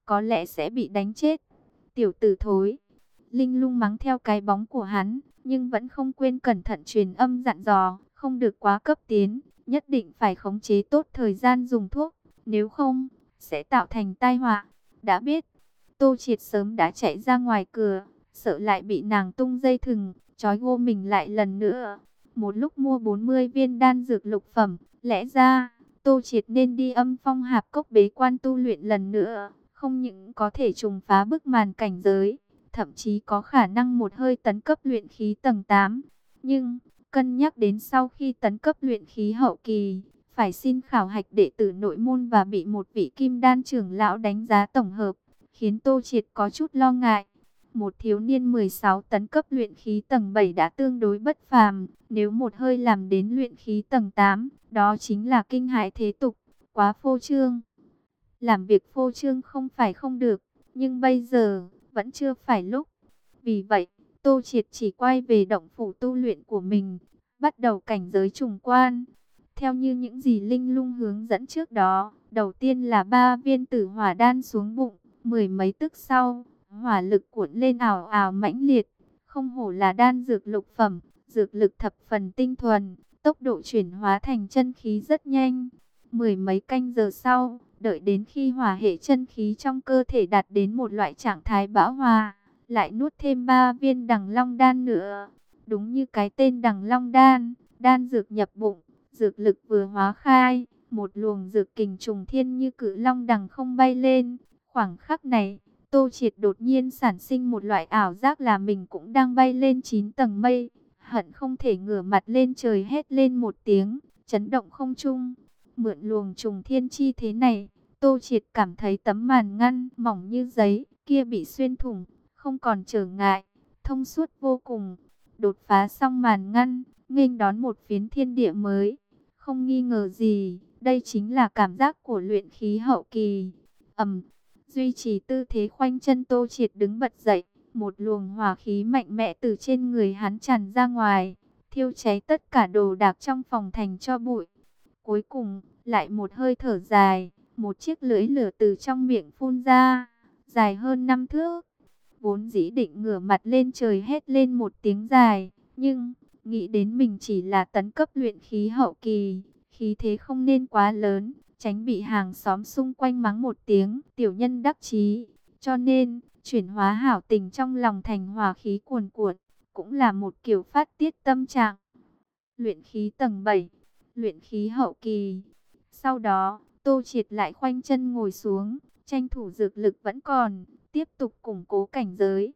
có lẽ sẽ bị đánh chết. Tiểu tử thối. Linh Lung mắng theo cái bóng của hắn, nhưng vẫn không quên cẩn thận truyền âm dặn dò, không được quá cấp tiến, nhất định phải khống chế tốt thời gian dùng thuốc, nếu không, sẽ tạo thành tai họa. Đã biết, Tô Triệt sớm đã chạy ra ngoài cửa, sợ lại bị nàng tung dây thừng, trói gô mình lại lần nữa. Một lúc mua bốn mươi viên đan dược lục phẩm, lẽ ra, Tô Triệt nên đi Âm Phong Hạp Cốc bế quan tu luyện lần nữa, không những có thể trùng phá bức màn cảnh giới, thậm chí có khả năng một hơi tấn cấp luyện khí tầng tám. Nhưng, cân nhắc đến sau khi tấn cấp luyện khí hậu kỳ, phải xin khảo hạch đệ tử nội môn và bị một vị kim đan trưởng lão đánh giá tổng hợp, khiến Tô Triệt có chút lo ngại. Một thiếu niên mười sáu tấn cấp luyện khí tầng bảy đã tương đối bất phàm, nếu một hơi làm đến luyện khí tầng tám, đó chính là kinh hãi thế tục, quá phô trương. Làm việc phô trương không phải không được, nhưng bây giờ, vẫn chưa phải lúc. Vì vậy, Tô Triệt chỉ quay về động phủ tu luyện của mình, bắt đầu cảnh giới trùng quan. Theo như những gì Linh Lung hướng dẫn trước đó, đầu tiên là ba viên tử hỏa đan xuống bụng, mười mấy tức sau, hỏa lực cuộn lên ào ào mãnh liệt, không hổ là đan dược lục phẩm, dược lực thập phần tinh thuần, tốc độ chuyển hóa thành chân khí rất nhanh. Mười mấy canh giờ sau, đợi đến khi hỏa hệ chân khí trong cơ thể đạt đến một loại trạng thái bão hòa, lại nuốt thêm ba viên đằng long đan nữa. Đúng như cái tên đằng long đan, đan dược nhập bụng, dược lực vừa hóa khai, một luồng dược kình trùng thiên như cự long đằng không bay lên. Khoảng khắc này, Tô Triệt đột nhiên sản sinh một loại ảo giác là mình cũng đang bay lên chín tầng mây, hận không thể ngửa mặt lên trời hét lên một tiếng, chấn động không trung. Mượn luồng trùng thiên chi thế này, Tô Triệt cảm thấy tấm màn ngăn mỏng như giấy kia bị xuyên thủng, không còn trở ngại, thông suốt vô cùng. Đột phá xong màn ngăn, nghênh đón một phiến thiên địa mới. Không nghi ngờ gì, đây chính là cảm giác của luyện khí hậu kỳ. Ầm, duy trì tư thế khoanh chân, Tô Triệt đứng bật dậy, một luồng hỏa khí mạnh mẽ từ trên người hắn tràn ra ngoài, thiêu cháy tất cả đồ đạc trong phòng thành tro bụi. Cuối cùng, lại một hơi thở dài, một chiếc lưỡi lửa từ trong miệng phun ra, dài hơn năm thước. Vốn dĩ định ngửa mặt lên trời hét lên một tiếng dài, nhưng nghĩ đến mình chỉ là tấn cấp luyện khí hậu kỳ, khí thế không nên quá lớn, tránh bị hàng xóm xung quanh mắng một tiếng tiểu nhân đắc chí. Cho nên, chuyển hóa hảo tình trong lòng thành hòa khí cuồn cuộn, cũng là một kiểu phát tiết tâm trạng. Luyện khí tầng bảy, luyện khí hậu kỳ. Sau đó, Tô Triệt lại khoanh chân ngồi xuống, tranh thủ dược lực vẫn còn, tiếp tục củng cố cảnh giới.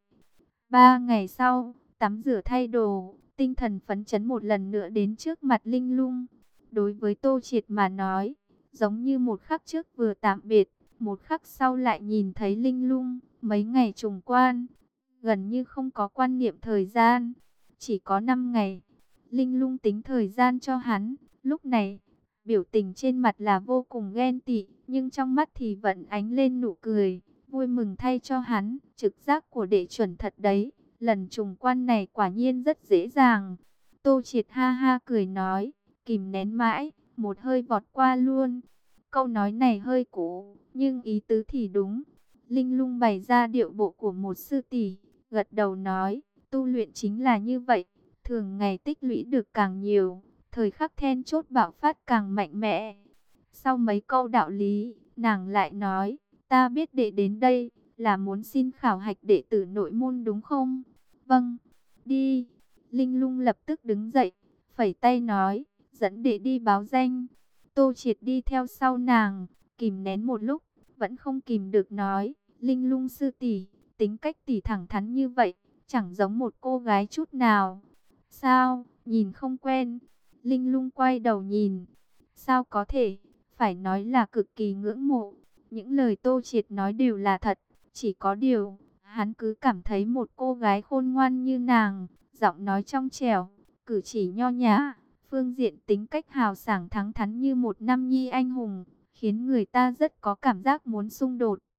Ba ngày sau, tắm rửa thay đồ, tinh thần phấn chấn một lần nữa đến trước mặt Linh Lung. Đối với Tô Triệt mà nói, giống như một khắc trước vừa tạm biệt, một khắc sau lại nhìn thấy Linh Lung, mấy ngày trùng quan, gần như không có quan niệm thời gian, chỉ có năm ngày. Linh Lung tính thời gian cho hắn, lúc này, biểu tình trên mặt là vô cùng ghen tị, nhưng trong mắt thì vẫn ánh lên nụ cười, vui mừng thay cho hắn. Trực giác của đệ chuẩn thật đấy, lần trùng quan này quả nhiên rất dễ dàng. Tô Triệt ha ha cười nói, kìm nén mãi, một hơi vọt qua luôn. Câu nói này hơi cũ, nhưng ý tứ thì đúng. Linh Lung bày ra điệu bộ của một sư tỷ, gật đầu nói, tu luyện chính là như vậy, thường ngày tích lũy được càng nhiều, thời khắc then chốt bạo phát càng mạnh mẽ. Sau mấy câu đạo lý, nàng lại nói, ta biết đệ đến đây là muốn xin khảo hạch đệ tử nội môn đúng không? Vâng, đi. Linh Lung lập tức đứng dậy, phẩy tay nói, dẫn đệ đi báo danh. Tô Triệt đi theo sau nàng, kìm nén một lúc, vẫn không kìm được nói, Linh Lung sư tỷ, tính cách tỷ thẳng thắn như vậy, chẳng giống một cô gái chút nào. Sao, nhìn không quen? Linh Lung quay đầu nhìn. Sao có thể, phải nói là cực kỳ ngưỡng mộ. Những lời Tô Triệt nói đều là thật, chỉ có điều, hắn cứ cảm thấy một cô gái khôn ngoan như nàng, giọng nói trong trẻo, cử chỉ nho nhã, phương diện tính cách hào sảng thẳng thắn như một nam nhi anh hùng, khiến người ta rất có cảm giác muốn xung đột.